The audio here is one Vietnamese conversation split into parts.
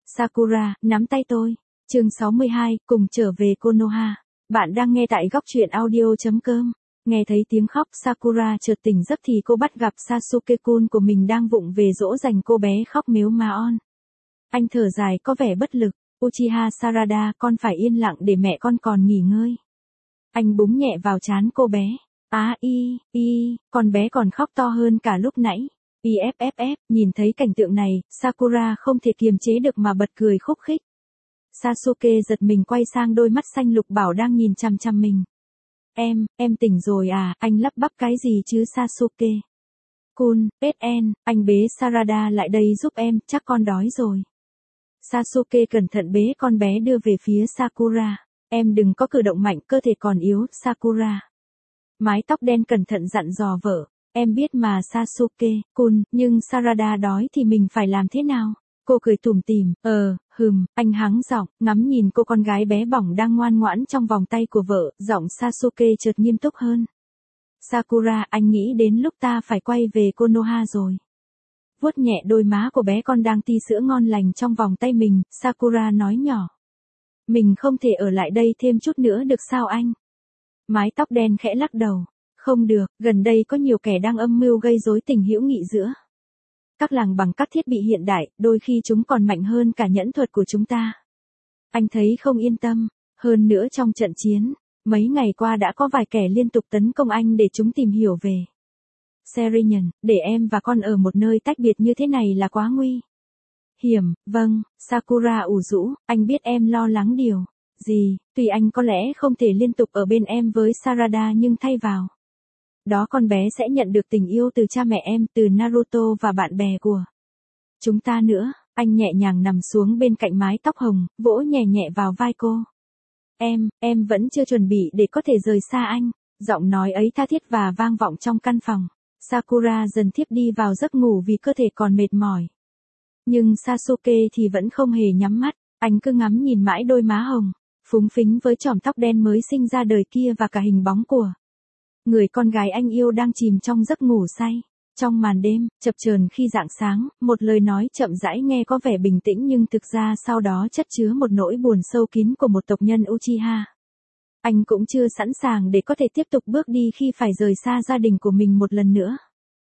Sakura, nắm tay tôi. Chương 62, cùng trở về Konoha. Bạn đang nghe tại góc truyện audio.com. Nghe thấy tiếng khóc, Sakura chợt tỉnh giấc thì cô bắt gặp Sasuke-kun của mình đang vụng về dỗ dành cô bé khóc mếu má on. Anh thở dài có vẻ bất lực. Uchiha Sarada, con phải yên lặng để mẹ con còn nghỉ ngơi. Anh búng nhẹ vào trán cô bé. Con bé còn khóc to hơn cả lúc nãy. Nhìn thấy cảnh tượng này, Sakura không thể kiềm chế được mà bật cười khúc khích. Sasuke giật mình quay sang đôi mắt xanh lục bảo đang nhìn chằm chằm mình. Em tỉnh rồi à, anh lắp bắp cái gì chứ Sasuke? Kun, anh bế Sarada lại đây giúp em, chắc con đói rồi. Sasuke cẩn thận bế con bé đưa về phía Sakura. Em đừng có cử động mạnh, cơ thể còn yếu, Sakura. Mái tóc đen cẩn thận dặn dò vợ. Em biết mà Sasuke-kun, nhưng Sarada đói thì mình phải làm thế nào? Cô cười tủm tỉm, anh hắng giọng, ngắm nhìn cô con gái bé bỏng đang ngoan ngoãn trong vòng tay của vợ, giọng Sasuke chợt nghiêm túc hơn. Sakura, anh nghĩ đến lúc ta phải quay về Konoha rồi. Vuốt nhẹ đôi má của bé con đang ti sữa ngon lành trong vòng tay mình, Sakura nói nhỏ. Mình không thể ở lại đây thêm chút nữa được sao anh? Mái tóc đen khẽ lắc đầu. Không được, gần đây có nhiều kẻ đang âm mưu gây rối tình hữu nghị giữa các làng bằng các thiết bị hiện đại, đôi khi chúng còn mạnh hơn cả nhẫn thuật của chúng ta. Anh thấy không yên tâm, hơn nữa trong trận chiến, mấy ngày qua đã có vài kẻ liên tục tấn công anh để chúng tìm hiểu về Serian, để em và con ở một nơi tách biệt như thế này là quá nguy hiểm. Vâng, Sakura ủ rũ, anh biết em lo lắng điều gì, tuy anh có lẽ không thể liên tục ở bên em với Sarada nhưng thay vào đó con bé sẽ nhận được tình yêu từ cha mẹ em, từ Naruto và bạn bè của chúng ta nữa. Anh nhẹ nhàng nằm xuống bên cạnh mái tóc hồng, vỗ nhẹ nhẹ vào vai cô. Em vẫn chưa chuẩn bị để có thể rời xa anh. Giọng nói ấy tha thiết và vang vọng trong căn phòng. Sakura dần thiếp đi vào giấc ngủ vì cơ thể còn mệt mỏi. Nhưng Sasuke thì vẫn không hề nhắm mắt, anh cứ ngắm nhìn mãi đôi má hồng, phúng phính với chòm tóc đen mới sinh ra đời kia và cả hình bóng của người con gái anh yêu đang chìm trong giấc ngủ say. Trong màn đêm, chập chờn khi rạng sáng, một lời nói chậm rãi nghe có vẻ bình tĩnh nhưng thực ra sau đó chất chứa một nỗi buồn sâu kín của một tộc nhân Uchiha. Anh cũng chưa sẵn sàng để có thể tiếp tục bước đi khi phải rời xa gia đình của mình một lần nữa.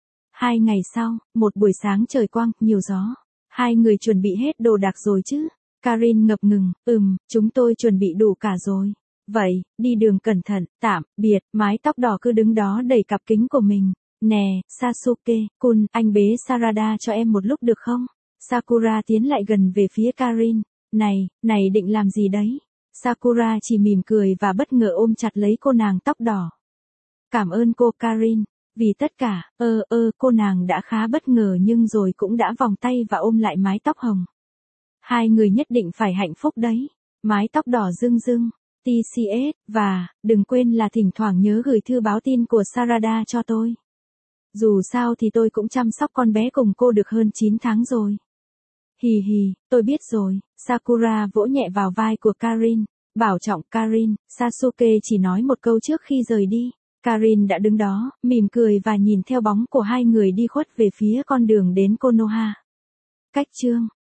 2 ngày sau, một buổi sáng trời quang, nhiều gió. Hai người chuẩn bị hết đồ đạc rồi chứ? Karin ngập ngừng, chúng tôi chuẩn bị đủ cả rồi. Vậy, đi đường cẩn thận, tạm biệt. Mái tóc đỏ cứ đứng đó đẩy cặp kính của mình. Nè, Sasuke-kun, anh bế Sarada cho em một lúc được không? Sakura tiến lại gần về phía Karin. Này định làm gì đấy? Sakura chỉ mỉm cười và bất ngờ ôm chặt lấy cô nàng tóc đỏ. Cảm ơn cô Karin. Vì tất cả, cô nàng đã khá bất ngờ nhưng rồi cũng đã vòng tay và ôm lại mái tóc hồng. Hai người nhất định phải hạnh phúc đấy. Mái tóc đỏ rưng rưng. TCS, và, đừng quên là thỉnh thoảng nhớ gửi thư báo tin của Sarada cho tôi. Dù sao thì tôi cũng chăm sóc con bé cùng cô được hơn 9 tháng rồi. Hì, tôi biết rồi. Sakura vỗ nhẹ vào vai của Karin. Bảo trọng Karin, Sasuke chỉ nói một câu trước khi rời đi. Karin đã đứng đó, mỉm cười và nhìn theo bóng của hai người đi khuất về phía con đường đến Konoha. Cách chương